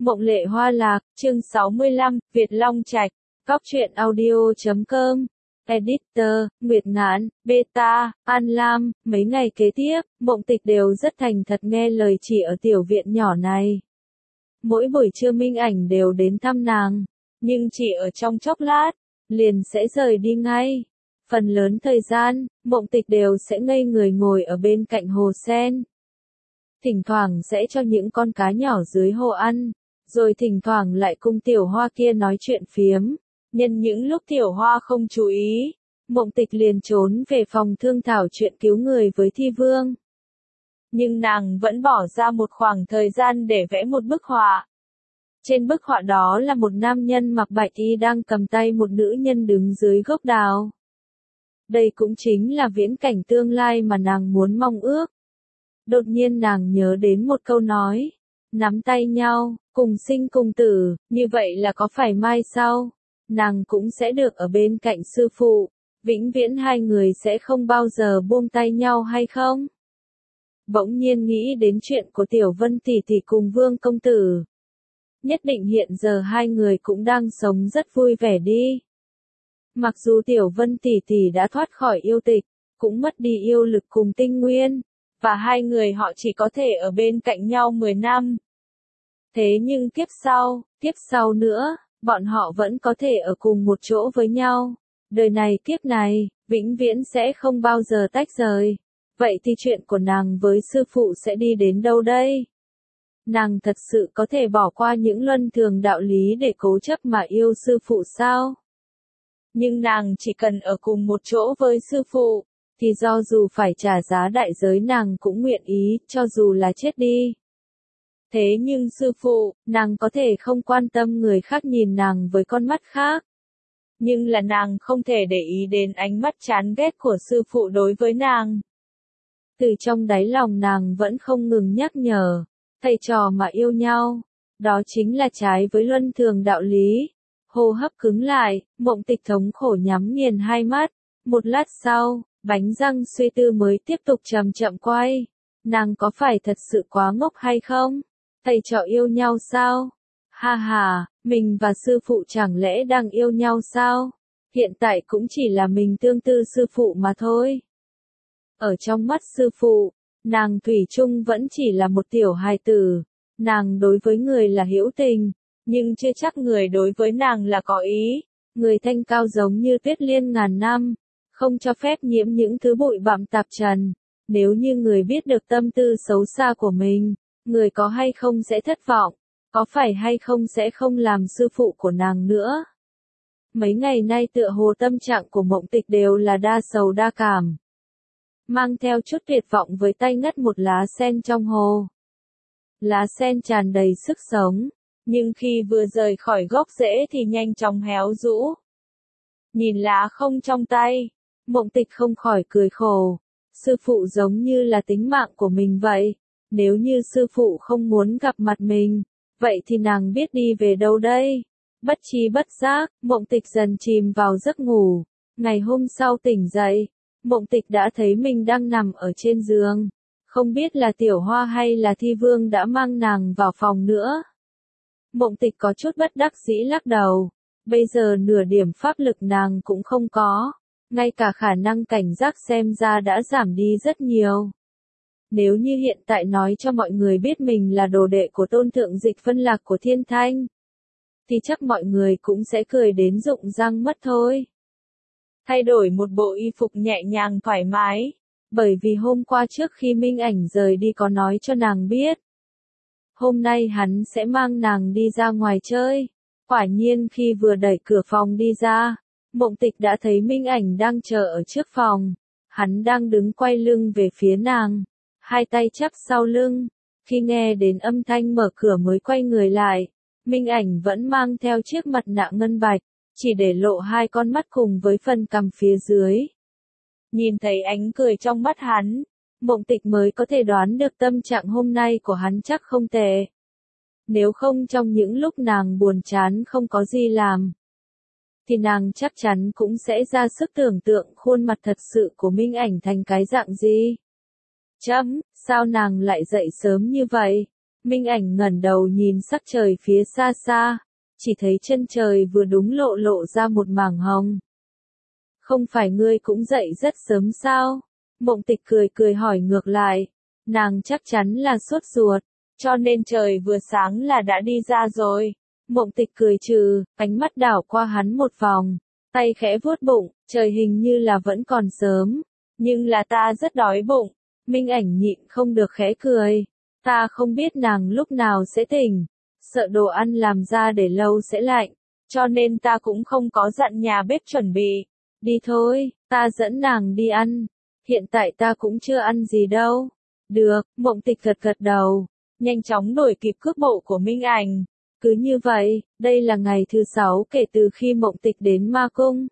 Mộng Lệ Hoa Lạc, chương 65, Việt Long Trạch, Cóc truyện audio.com, Editor, Nguyệt Ngạn, Beta, An Lam. Mấy ngày kế tiếp, Mộng Tịch đều rất thành thật nghe lời chị ở tiểu viện nhỏ này. Mỗi buổi trưa Minh Ảnh đều đến thăm nàng, nhưng chỉ ở trong chốc lát, liền sẽ rời đi ngay. Phần lớn thời gian, Mộng Tịch đều sẽ ngây người ngồi ở bên cạnh hồ sen. Thỉnh thoảng sẽ cho những con cá nhỏ dưới hồ ăn, rồi thỉnh thoảng lại cùng Tiểu Hoa kia nói chuyện phiếm. Nhân những lúc Tiểu Hoa không chú ý, Mộng Tịch liền trốn về phòng thương thảo chuyện cứu người với Thi Vương. Nhưng nàng vẫn bỏ ra một khoảng thời gian để vẽ một bức họa. Trên bức họa đó là một nam nhân mặc bạch y đang cầm tay một nữ nhân đứng dưới gốc đào. Đây cũng chính là viễn cảnh tương lai mà nàng muốn mong ước. Đột nhiên nàng nhớ đến một câu nói, nắm tay nhau, cùng sinh cùng tử, như vậy là có phải mai sau, nàng cũng sẽ được ở bên cạnh sư phụ, vĩnh viễn hai người sẽ không bao giờ buông tay nhau hay không? Bỗng nhiên nghĩ đến chuyện của Tiểu Vân tỷ tỷ cùng Vương công tử. Nhất định hiện giờ hai người cũng đang sống rất vui vẻ đi. Mặc dù Tiểu Vân tỷ tỷ đã thoát khỏi yêu tịch, cũng mất đi yêu lực cùng tinh nguyên, và hai người họ chỉ có thể ở bên cạnh nhau 10 năm. Thế nhưng kiếp sau nữa, bọn họ vẫn có thể ở cùng một chỗ với nhau. Đời này kiếp này, vĩnh viễn sẽ không bao giờ tách rời. Vậy thì chuyện của nàng với sư phụ sẽ đi đến đâu đây? Nàng thật sự có thể bỏ qua những luân thường đạo lý để cố chấp mà yêu sư phụ sao? Nhưng nàng chỉ cần ở cùng một chỗ với sư phụ, thì do dù phải trả giá đại giới nàng cũng nguyện ý, cho dù là chết đi. Thế nhưng sư phụ, nàng có thể không quan tâm người khác nhìn nàng với con mắt khác. Nhưng là nàng không thể để ý đến ánh mắt chán ghét của sư phụ đối với nàng. Từ trong đáy lòng nàng vẫn không ngừng nhắc nhở, thầy trò mà yêu nhau, đó chính là trái với luân thường đạo lý. Hô hấp cứng lại, Mộng Tịch thống khổ nhắm nghiền hai mắt. Một lát sau, bánh răng suy tư mới tiếp tục chậm chậm quay. Nàng có phải thật sự quá ngốc hay không? Thầy trò yêu nhau sao? Ha ha, mình và sư phụ chẳng lẽ đang yêu nhau sao? Hiện tại cũng chỉ là mình tương tư sư phụ mà thôi. Ở trong mắt sư phụ, nàng thủy chung vẫn chỉ là một tiểu hài tử. Nàng đối với người là hữu tình, nhưng chưa chắc người đối với nàng là có ý. Người thanh cao giống như tuyết liên ngàn năm, không cho phép nhiễm những thứ bụi bặm tạp trần. Nếu như người biết được tâm tư xấu xa của mình, người có hay không sẽ thất vọng, có phải hay không sẽ không làm sư phụ của nàng nữa. Mấy ngày nay tựa hồ tâm trạng của Mộng Tịch đều là đa sầu đa cảm. Mang theo chút tuyệt vọng với tay ngắt một lá sen trong hồ. Lá sen tràn đầy sức sống, nhưng khi vừa rời khỏi gốc rễ thì nhanh chóng héo rũ. Nhìn lá không trong tay, Mộng Tịch không khỏi cười khổ. Sư phụ giống như là tính mạng của mình vậy. Nếu như sư phụ không muốn gặp mặt mình, vậy thì nàng biết đi về đâu đây? Bất tri bất giác, Mộng Tịch dần chìm vào giấc ngủ. Ngày hôm sau tỉnh dậy, Mộng Tịch đã thấy mình đang nằm ở trên giường. Không biết là Tiểu Hoa hay là Thi Vương đã mang nàng vào phòng nữa. Mộng Tịch có chút bất đắc dĩ lắc đầu. Bây giờ nửa điểm pháp lực nàng cũng không có. Ngay cả khả năng cảnh giác xem ra đã giảm đi rất nhiều. Nếu như hiện tại nói cho mọi người biết mình là đồ đệ của Tôn Thượng Dịch Phân Lạc của Thiên Thanh, thì chắc mọi người cũng sẽ cười đến rụng răng mất thôi. Thay đổi một bộ y phục nhẹ nhàng thoải mái, bởi vì hôm qua trước khi Minh Ảnh rời đi có nói cho nàng biết. Hôm nay hắn sẽ mang nàng đi ra ngoài chơi. Quả nhiên khi vừa đẩy cửa phòng đi ra, Mộng Tịch đã thấy Minh Ảnh đang chờ ở trước phòng. Hắn đang đứng quay lưng về phía nàng, hai tay chắp sau lưng. Khi nghe đến âm thanh mở cửa mới quay người lại, Minh Ảnh vẫn mang theo chiếc mặt nạ ngân bạch, chỉ để lộ hai con mắt cùng với phần cằm phía dưới. Nhìn thấy ánh cười trong mắt hắn, Mộng Tịch mới có thể đoán được tâm trạng hôm nay của hắn chắc không tệ. Nếu không trong những lúc nàng buồn chán không có gì làm, thì nàng chắc chắn cũng sẽ ra sức tưởng tượng khuôn mặt thật sự của Minh Ảnh thành cái dạng gì. Sao nàng lại dậy sớm như vậy? Minh Ảnh ngẩng đầu nhìn sắc trời phía xa xa, chỉ thấy chân trời vừa đúng lộ ra một mảng hồng. Không phải ngươi cũng dậy rất sớm sao? Mộng Tịch cười hỏi ngược lại. Nàng chắc chắn là sốt ruột, cho nên trời vừa sáng là đã đi ra rồi. Mộng Tịch cười trừ, ánh mắt đảo qua hắn một vòng, tay khẽ vuốt bụng, trời hình như là vẫn còn sớm, nhưng là ta rất đói bụng. Minh Ảnh nhịn không được khẽ cười. Ta không biết nàng lúc nào sẽ tỉnh, sợ đồ ăn làm ra để lâu sẽ lạnh, cho nên ta cũng không có dặn nhà bếp chuẩn bị. Đi thôi, ta dẫn nàng đi ăn. Hiện tại ta cũng chưa ăn gì đâu. Được, Mộng Tịch gật đầu, nhanh chóng đuổi kịp cước bộ của Minh Ảnh. Cứ như vậy, đây là ngày thứ 6 kể từ khi Mộng Tịch đến Ma Cung.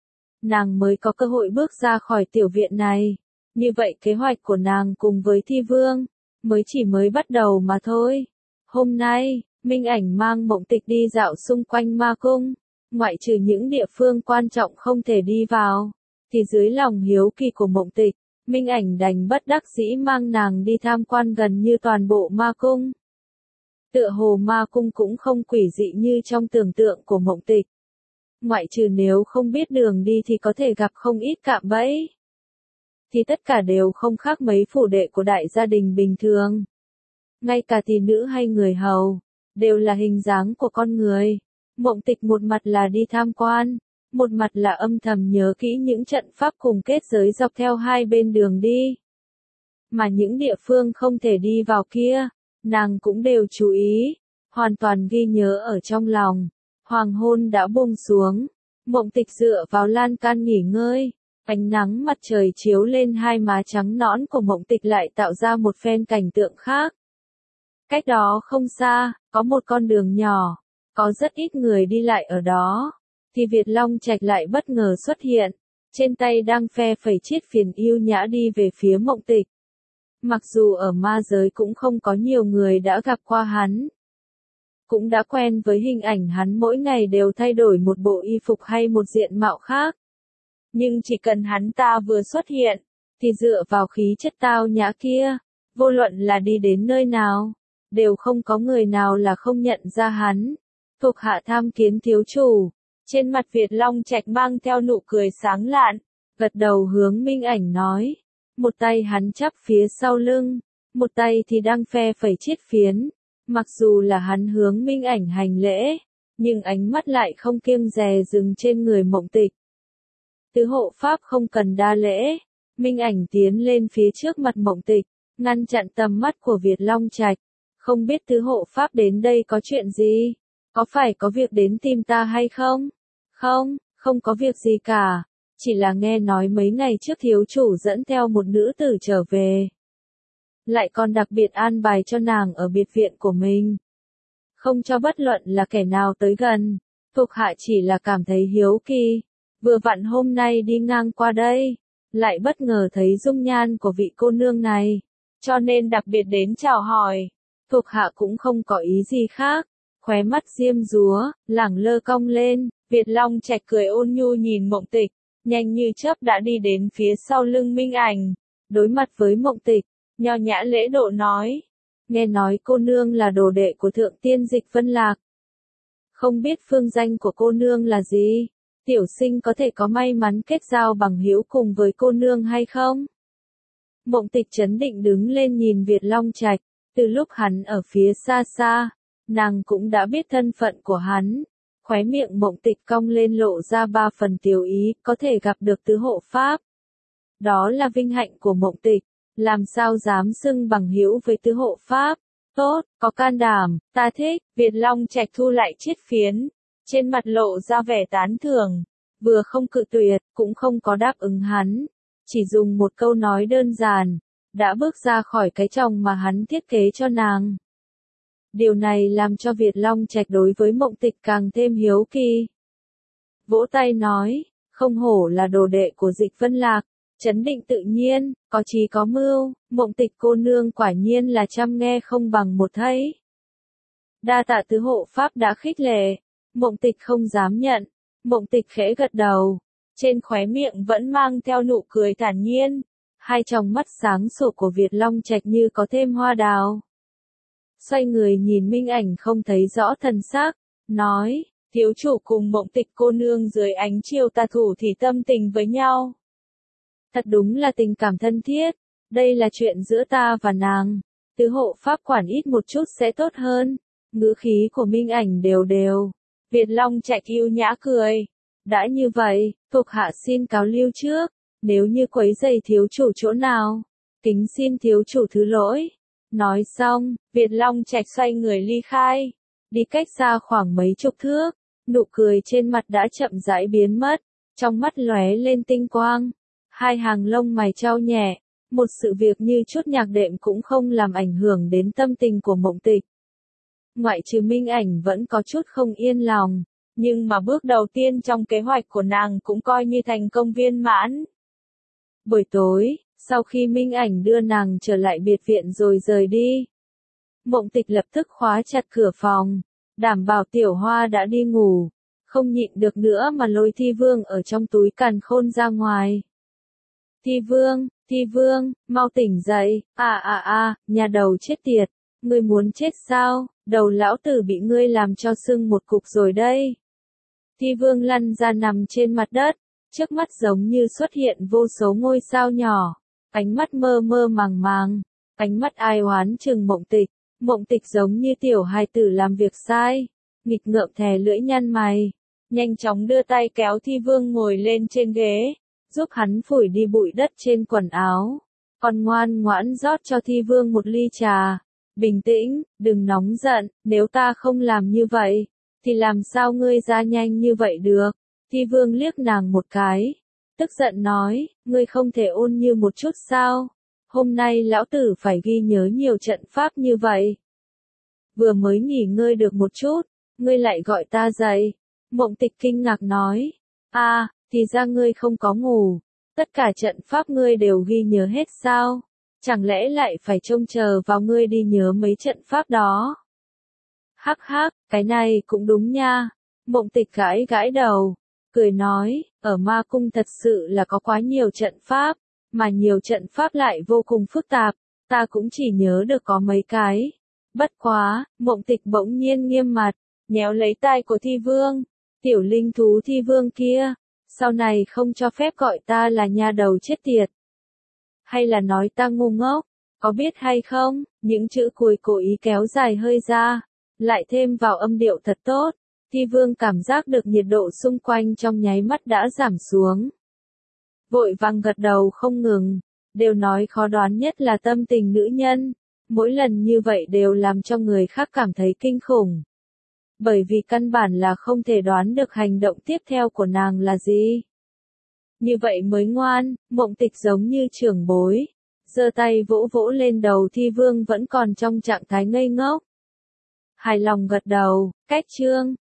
Nàng mới có cơ hội bước ra khỏi tiểu viện này. Như vậy kế hoạch của nàng cùng với Thi Vương mới bắt đầu mà thôi. Hôm nay, Minh Ảnh mang Mộng Tịch đi dạo xung quanh Ma Cung, ngoại trừ những địa phương quan trọng không thể đi vào, thì dưới lòng hiếu kỳ của Mộng Tịch, Minh Ảnh đành bất đắc dĩ mang nàng đi tham quan gần như toàn bộ Ma Cung. Tựa hồ Ma Cung cũng không quỷ dị như trong tưởng tượng của Mộng Tịch. Ngoại trừ nếu không biết đường đi thì có thể gặp không ít cạm bẫy, thì tất cả đều không khác mấy phủ đệ của đại gia đình bình thường. Ngay cả tỷ nữ hay người hầu, đều là hình dáng của con người. Mộng Tịch một mặt là đi tham quan, một mặt là âm thầm nhớ kỹ những trận pháp cùng kết giới dọc theo hai bên đường đi. Mà những địa phương không thể đi vào kia, nàng cũng đều chú ý, hoàn toàn ghi nhớ ở trong lòng. Hoàng hôn đã buông xuống, Mộng Tịch dựa vào lan can nghỉ ngơi. Ánh nắng mặt trời chiếu lên hai má trắng nõn của Mộng Tịch lại tạo ra một phen cảnh tượng khác. Cách đó không xa, có một con đường nhỏ, có rất ít người đi lại ở đó, thì Việt Long Trạch lại bất ngờ xuất hiện, trên tay đang phe phẩy chiếc phiền yêu nhã đi về phía Mộng Tịch. Mặc dù ở ma giới cũng không có nhiều người đã gặp qua hắn, cũng đã quen với hình ảnh hắn mỗi ngày đều thay đổi một bộ y phục hay một diện mạo khác. Nhưng chỉ cần hắn ta vừa xuất hiện, thì dựa vào khí chất tao nhã kia, vô luận là đi đến nơi nào, đều không có người nào là không nhận ra hắn. Thuộc hạ tham kiến thiếu chủ. Trên mặt Việt Long Trạch mang theo nụ cười sáng lạn, gật đầu hướng Minh Ảnh nói. Một tay hắn chắp phía sau lưng, một tay thì đang phe phẩy chiếc phiến. Mặc dù là hắn hướng Minh Ảnh hành lễ, nhưng ánh mắt lại không kiêng dè dừng trên người Mộng Tịch. Tứ hộ pháp không cần đa lễ. Minh Ảnh tiến lên phía trước mặt Mộng Tịch, ngăn chặn tầm mắt của Việt Long Trạch. Không biết tứ hộ pháp đến đây có chuyện gì? Có phải có việc đến tìm ta hay không? Không có việc gì cả. Chỉ là nghe nói mấy ngày trước thiếu chủ dẫn theo một nữ tử trở về. Lại còn đặc biệt an bài cho nàng ở biệt viện của mình. Không cho bất luận là kẻ nào tới gần. Thuộc hạ chỉ là cảm thấy hiếu kỳ. Vừa vặn hôm nay đi ngang qua đây, lại bất ngờ thấy dung nhan của vị cô nương này, cho nên đặc biệt đến chào hỏi. Thuộc hạ cũng không có ý gì khác. Khóe mắt diêm dúa, lẳng lơ cong lên, Việt Long Trạch cười ôn nhu nhìn Mộng Tịch, nhanh như chớp đã đi đến phía sau lưng Minh Ảnh, đối mặt với Mộng Tịch, nho nhã lễ độ nói. Nghe nói cô nương là đồ đệ của Thượng Tiên Dịch Vân Lạc. Không biết phương danh của cô nương là gì? Tiểu sinh có thể có may mắn kết giao bằng hữu cùng với cô nương hay không? Mộng Tịch trấn định đứng lên nhìn Việt Long Trạch, từ lúc hắn ở phía xa xa, nàng cũng đã biết thân phận của hắn. Khóe miệng Mộng Tịch cong lên lộ ra 3 phần tiểu ý, có thể gặp được tứ hộ pháp. Đó là vinh hạnh của Mộng Tịch, làm sao dám xưng bằng hữu với tứ hộ pháp. Tốt, có can đảm, ta thích. Việt Long Trạch thu lại chiếc phiến, trên mặt lộ ra vẻ tán thưởng, vừa không cự tuyệt, cũng không có đáp ứng hắn, chỉ dùng một câu nói đơn giản, đã bước ra khỏi cái chồng mà hắn thiết kế cho nàng. Điều này làm cho Việt Long Trạch đối với Mộng Tịch càng thêm hiếu kỳ. Vỗ tay nói, không hổ là đồ đệ của Dịch Vân Lạc, trấn định tự nhiên, có chí có mưu. Mộng Tịch cô nương quả nhiên là trăm nghe không bằng một thấy. Đa tạ tứ hộ pháp đã khích lệ. Mộng Tịch không dám nhận. Mộng Tịch khẽ gật đầu, trên khóe miệng vẫn mang theo nụ cười thản nhiên. Hai tròng mắt sáng sủa của Việt Long Trạch như có thêm hoa đào. xoay người nhìn Minh Ảnh không thấy rõ thần sắc, nói, thiếu chủ cùng Mộng Tịch cô nương dưới ánh chiều tà thủ thì tâm tình với nhau. Thật đúng là tình cảm thân thiết, đây là chuyện giữa ta và nàng, tứ hộ pháp quản ít một chút sẽ tốt hơn. Ngữ khí của Minh Ảnh đều đều. Việt Long Trạch yêu nhã cười. Đã như vậy, thuộc hạ xin cáo lưu trước, nếu như quấy rầy thiếu chủ chỗ nào, kính xin thiếu chủ thứ lỗi. Nói xong, Việt Long Trạch xoay người ly khai, đi cách xa khoảng mấy chục thước, nụ cười trên mặt đã chậm rãi biến mất, trong mắt lóe lên tinh quang, hai hàng lông mày chau nhẹ, một sự việc như chút nhạc đệm cũng không làm ảnh hưởng đến tâm tình của Mộng Tịch. Ngoại trừ Minh Ảnh vẫn có chút không yên lòng, nhưng mà bước đầu tiên trong kế hoạch của nàng cũng coi như thành công viên mãn. Buổi tối, sau khi Minh Ảnh đưa nàng trở lại biệt viện rồi rời đi, Mộng Tịch lập tức khóa chặt cửa phòng, đảm bảo Tiểu Hoa đã đi ngủ, không nhịn được nữa mà lôi Thi Vương ở trong túi càn khôn ra ngoài. Thi Vương, mau tỉnh dậy, nhà đầu chết tiệt, ngươi muốn chết sao, đầu lão tử bị ngươi làm cho sưng một cục rồi đây. Thi Vương lăn ra nằm trên mặt đất, trước mắt giống như xuất hiện vô số ngôi sao nhỏ, ánh mắt mơ mơ màng màng, ánh mắt ai oán chừng Mộng Tịch giống như tiểu hài tử làm việc sai, nghịch ngợm thè lưỡi nhăn mày, nhanh chóng đưa tay kéo Thi Vương ngồi lên trên ghế, giúp hắn phủi đi bụi đất trên quần áo, còn ngoan ngoãn rót cho Thi Vương một ly trà. Bình tĩnh, đừng nóng giận, nếu ta không làm như vậy, thì làm sao ngươi ra nhanh như vậy được? Thi Vương liếc nàng một cái, tức giận nói, ngươi không thể ôn như một chút sao? Hôm nay lão tử phải ghi nhớ nhiều trận pháp như vậy. Vừa mới nghỉ ngơi được một chút, ngươi lại gọi ta dậy. Mộng Tịch kinh ngạc nói, thì ra ngươi không có ngủ, tất cả trận pháp ngươi đều ghi nhớ hết sao? Chẳng lẽ lại phải trông chờ vào ngươi đi nhớ mấy trận pháp đó? Hắc hắc, cái này cũng đúng nha. Mộng Tịch gãi gãi đầu, cười nói, ở ma cung thật sự là có quá nhiều trận pháp, mà nhiều trận pháp lại vô cùng phức tạp, ta cũng chỉ nhớ được có mấy cái. Bất quá, Mộng Tịch bỗng nhiên nghiêm mặt, nhéo lấy tai của Thi Vương, tiểu linh thú Thi Vương kia, sau này không cho phép gọi ta là nha đầu chết tiệt. Hay là nói ta ngu ngốc, có biết hay không, những chữ cuối cố ý kéo dài hơi ra, lại thêm vào âm điệu thật tốt, Thi Vương cảm giác được nhiệt độ xung quanh trong nháy mắt đã giảm xuống. Vội vàng gật đầu không ngừng, đều nói khó đoán nhất là tâm tình nữ nhân, mỗi lần như vậy đều làm cho người khác cảm thấy kinh khủng. Bởi vì căn bản là không thể đoán được hành động tiếp theo của nàng là gì. Như vậy mới ngoan, Mộng Tịch giống như trưởng bối, giơ tay vỗ vỗ lên đầu Thi Vương vẫn còn trong trạng thái ngây ngốc. Hài lòng gật đầu, cách chương.